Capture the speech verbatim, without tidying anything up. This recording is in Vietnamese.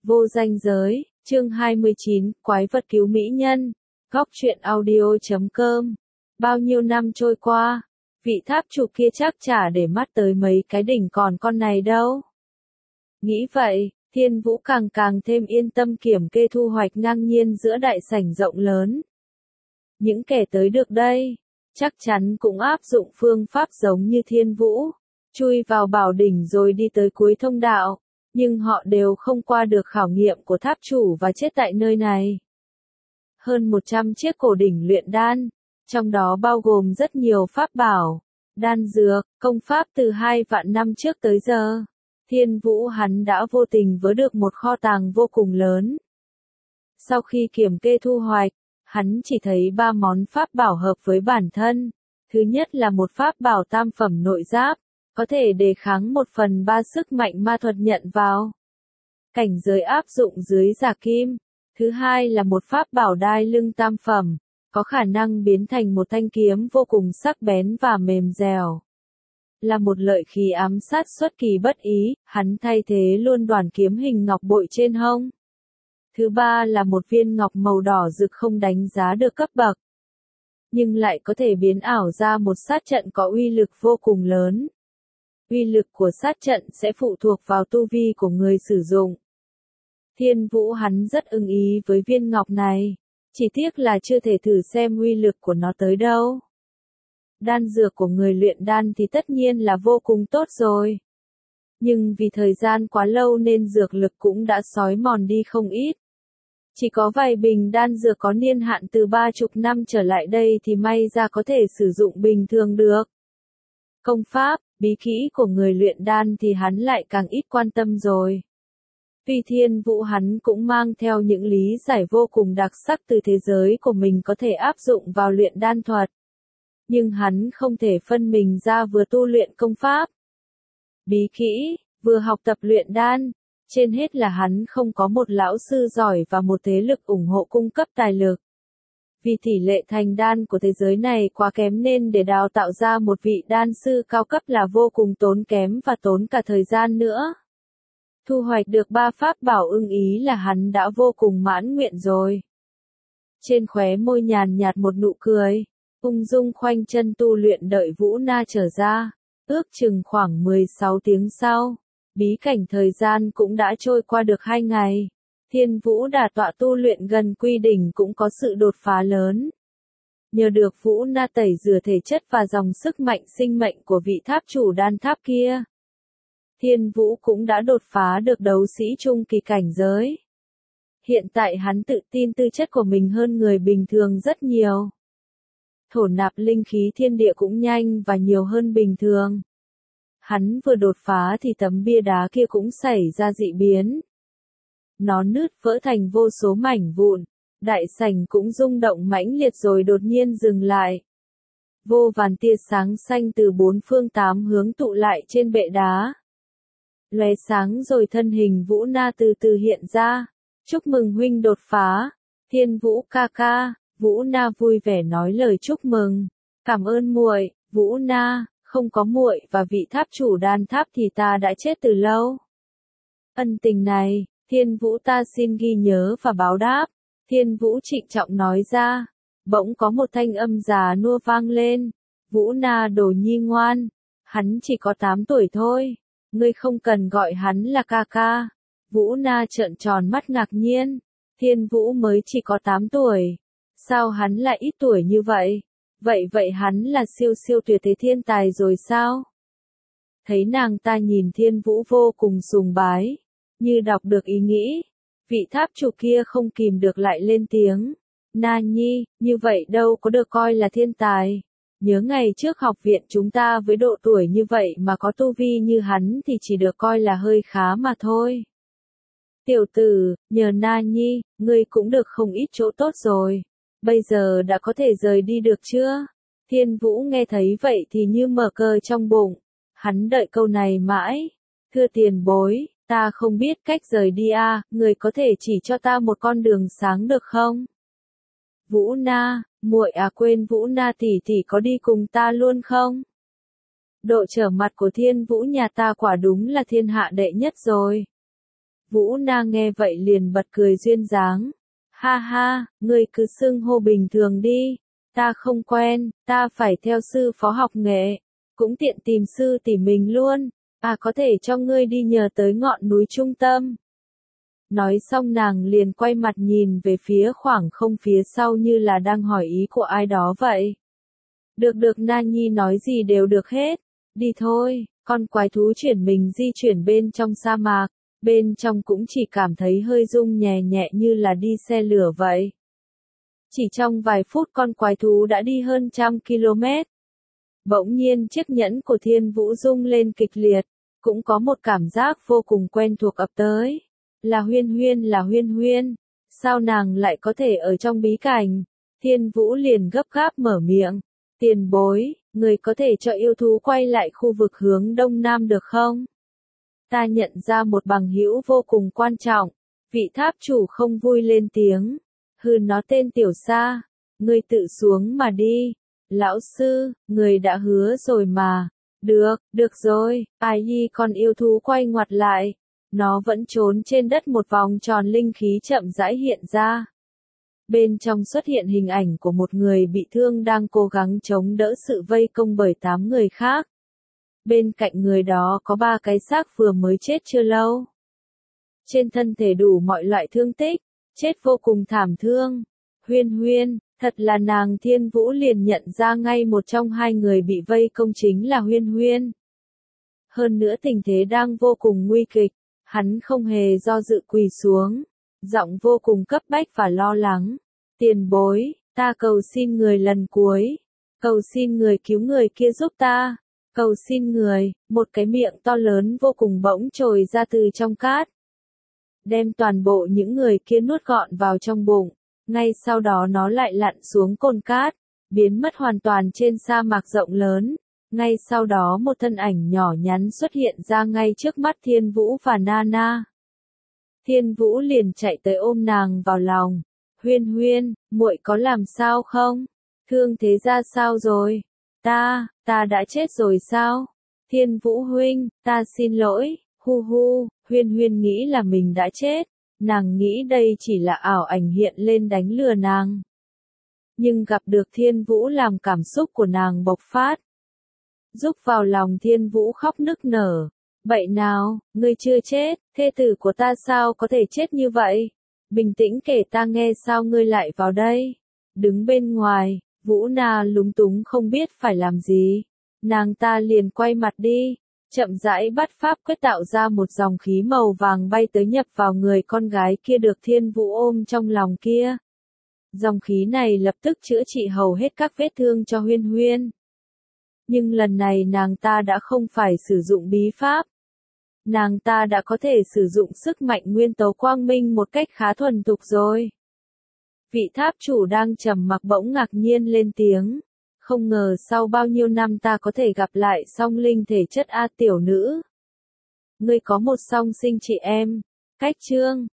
Vô danh giới, chương hai mươi chín, quái vật cứu mỹ nhân, góc truyện audio chấm com. Bao nhiêu năm trôi qua, vị tháp chủ kia chắc chả để mắt tới mấy cái đỉnh còn con này đâu. Nghĩ vậy, Thiên Vũ càng càng thêm yên tâm kiểm kê thu hoạch ngang nhiên giữa đại sảnh rộng lớn. Những kẻ tới được đây, chắc chắn cũng áp dụng phương pháp giống như Thiên Vũ, chui vào bảo đỉnh rồi đi tới cuối thông đạo. Nhưng họ đều không qua được khảo nghiệm của tháp chủ và chết tại nơi này. Hơn một trăm chiếc cổ đỉnh luyện đan, trong đó bao gồm rất nhiều pháp bảo, đan dược, công pháp từ hai vạn năm trước tới giờ. Thiên Vũ hắn đã vô tình vớ được một kho tàng vô cùng lớn. Sau khi kiểm kê thu hoạch, hắn chỉ thấy ba món pháp bảo hợp với bản thân. Thứ nhất là một pháp bảo tam phẩm nội giáp, có thể đề kháng một phần ba sức mạnh ma thuật nhận vào. Cảnh giới áp dụng dưới giả kim. Thứ hai là một pháp bảo đai lưng tam phẩm, có khả năng biến thành một thanh kiếm vô cùng sắc bén và mềm dẻo. Là một lợi khí ám sát xuất kỳ bất ý, hắn thay thế luôn đoàn kiếm hình ngọc bội trên hông. Thứ ba là một viên ngọc màu đỏ rực không đánh giá được cấp bậc, nhưng lại có thể biến ảo ra một sát trận có uy lực vô cùng lớn. Uy lực của sát trận sẽ phụ thuộc vào tu vi của người sử dụng. Thiên Vũ hắn rất ưng ý với viên ngọc này, chỉ tiếc là chưa thể thử xem uy lực của nó tới đâu. Đan dược của người luyện đan thì tất nhiên là vô cùng tốt rồi. Nhưng vì thời gian quá lâu nên dược lực cũng đã xói mòn đi không ít. Chỉ có vài bình đan dược có niên hạn từ ba chục năm trở lại đây thì may ra có thể sử dụng bình thường được. Công pháp, bí kỹ của người luyện đan thì hắn lại càng ít quan tâm rồi. Tuy Thiên Vũ hắn cũng mang theo những lý giải vô cùng đặc sắc từ thế giới của mình có thể áp dụng vào luyện đan thuật. Nhưng hắn không thể phân mình ra vừa tu luyện công pháp, bí kỹ, vừa học tập luyện đan. Trên hết là hắn không có một lão sư giỏi và một thế lực ủng hộ cung cấp tài lực. Vì tỷ lệ thành đan của thế giới này quá kém nên để đào tạo ra một vị đan sư cao cấp là vô cùng tốn kém và tốn cả thời gian nữa. Thu hoạch được ba pháp bảo ưng ý là hắn đã vô cùng mãn nguyện rồi. Trên khóe môi nhàn nhạt một nụ cười, ung dung khoanh chân tu luyện đợi Vũ Na trở ra. Ước chừng khoảng mười sáu tiếng sau, bí cảnh thời gian cũng đã trôi qua được hai ngày. Thiên Vũ đả tọa tu luyện gần quy đỉnh cũng có sự đột phá lớn. Nhờ được Vũ Na tẩy rửa thể chất và dòng sức mạnh sinh mệnh của vị tháp chủ đan tháp kia, Thiên Vũ cũng đã đột phá được đấu sĩ trung kỳ cảnh giới. Hiện tại hắn tự tin tư chất của mình hơn người bình thường rất nhiều. Thổ nạp linh khí thiên địa cũng nhanh và nhiều hơn bình thường. Hắn vừa đột phá thì tấm bia đá kia cũng xảy ra dị biến. Nó nứt vỡ thành vô số mảnh vụn, đại sảnh cũng rung động mãnh liệt rồi đột nhiên dừng lại. Vô vàn tia sáng xanh từ bốn phương tám hướng tụ lại trên bệ đá. Lóe sáng rồi thân hình Vũ Na từ từ hiện ra. Chúc mừng huynh đột phá. Thiên Vũ ca ca. Vũ Na vui vẻ nói lời chúc mừng. Cảm ơn muội, Vũ Na, không có muội và vị tháp chủ đan tháp thì ta đã chết từ lâu. Ân tình này, Thiên Vũ ta xin ghi nhớ và báo đáp. Thiên Vũ trịnh trọng nói ra. Bỗng có một thanh âm già nua vang lên. Vũ Na đồ nhi ngoan. Hắn chỉ có tám tuổi thôi. Ngươi không cần gọi hắn là ca ca. Vũ Na trợn tròn mắt ngạc nhiên. Thiên Vũ mới chỉ có tám tuổi. Sao hắn lại ít tuổi như vậy? Vậy vậy hắn là siêu siêu tuyệt thế thiên tài rồi sao? Thấy nàng ta nhìn Thiên Vũ vô cùng sùng bái, như đọc được ý nghĩ. Vị tháp chủ kia không kìm được lại lên tiếng. Na nhi, như vậy đâu có được coi là thiên tài. Nhớ ngày trước học viện chúng ta với độ tuổi như vậy mà có tu vi như hắn thì chỉ được coi là hơi khá mà thôi. Tiểu tử, nhờ Na nhi, ngươi cũng được không ít chỗ tốt rồi. Bây giờ đã có thể rời đi được chưa? Thiên Vũ nghe thấy vậy thì như mở cờ trong bụng. Hắn đợi câu này mãi. Thưa tiền bối, ta không biết cách rời đi à, người có thể chỉ cho ta một con đường sáng được không? Vũ Na, muội à quên Vũ Na tỷ tỷ có đi cùng ta luôn không? Độ trở mặt của Thiên Vũ nhà ta quả đúng là thiên hạ đệ nhất rồi. Vũ Na nghe vậy liền bật cười duyên dáng. Ha ha, ngươi cứ xưng hô bình thường đi. Ta không quen, ta phải theo sư phó học nghệ. Cũng tiện tìm sư tỷ mình luôn. À có thể cho ngươi đi nhờ tới ngọn núi trung tâm. Nói xong nàng liền quay mặt nhìn về phía khoảng không phía sau như là đang hỏi ý của ai đó vậy. Được được Na Nhi nói gì đều được hết. Đi thôi, con quái thú chuyển mình di chuyển bên trong sa mạc. Bên trong cũng chỉ cảm thấy hơi rung nhẹ nhẹ như là đi xe lửa vậy. Chỉ trong vài phút con quái thú đã đi hơn trăm km. Bỗng nhiên chiếc nhẫn của Thiên Vũ rung lên kịch liệt. Cũng có một cảm giác vô cùng quen thuộc ập tới. Là Huyên Huyên là Huyên Huyên. Sao nàng lại có thể ở trong bí cảnh? Thiên Vũ liền gấp gáp mở miệng. Tiền bối, người có thể cho yêu thú quay lại khu vực hướng đông nam được không? Ta nhận ra một bằng hữu vô cùng quan trọng. Vị tháp chủ không vui lên tiếng. Hừ nó tên Tiểu Sa. Ngươi tự xuống mà đi. Lão sư, người đã hứa rồi mà. Được, được rồi. Ai nhi con yêu thú quay ngoặt lại. Nó vẫn trốn trên đất một vòng tròn linh khí chậm rãi hiện ra. Bên trong xuất hiện hình ảnh của một người bị thương đang cố gắng chống đỡ sự vây công bởi tám người khác. Bên cạnh người đó có ba cái xác vừa mới chết chưa lâu. Trên thân thể đủ mọi loại thương tích, chết vô cùng thảm thương. Huyên Huyên, thật là nàng. Thiên Vũ liền nhận ra ngay một trong hai người bị vây công chính là Huyên Huyên. Hơn nữa tình thế đang vô cùng nguy kịch, hắn không hề do dự quỳ xuống, giọng vô cùng cấp bách và lo lắng. Tiền bối, ta cầu xin người lần cuối, cầu xin người cứu người kia giúp ta. Cầu xin người, một cái miệng to lớn vô cùng bỗng trồi ra từ trong cát. Đem toàn bộ những người kia nuốt gọn vào trong bụng. Ngay sau đó nó lại lặn xuống cồn cát, biến mất hoàn toàn trên sa mạc rộng lớn. Ngay sau đó một thân ảnh nhỏ nhắn xuất hiện ra ngay trước mắt Thiên Vũ và Nana. Thiên Vũ liền chạy tới ôm nàng vào lòng. Huyên Huyên, muội có làm sao không? Thương thế ra sao rồi? Ta, ta đã chết rồi sao? Thiên Vũ huynh, ta xin lỗi. Hu hu, Huyên Huyên nghĩ là mình đã chết. Nàng nghĩ đây chỉ là ảo ảnh hiện lên đánh lừa nàng. Nhưng gặp được Thiên Vũ làm cảm xúc của nàng bộc phát. Giúp vào lòng Thiên Vũ khóc nức nở. Vậy nào, ngươi chưa chết, thê tử của ta sao có thể chết như vậy? Bình tĩnh kể ta nghe sao ngươi lại vào đây? Đứng bên ngoài, Vũ Na lúng túng không biết phải làm gì. Nàng ta liền quay mặt đi, chậm rãi bắt pháp quyết tạo ra một dòng khí màu vàng bay tới nhập vào người con gái kia được Thiên Vũ ôm trong lòng kia. Dòng khí này lập tức chữa trị hầu hết các vết thương cho Huyên Huyên. Nhưng lần này nàng ta đã không phải sử dụng bí pháp. Nàng ta đã có thể sử dụng sức mạnh nguyên tố quang minh một cách khá thuần thục rồi. Vị tháp chủ đang trầm mặc bỗng ngạc nhiên lên tiếng. Không ngờ sau bao nhiêu năm ta có thể gặp lại song linh thể chất A tiểu nữ. Ngươi có một song sinh chị em. Cách chương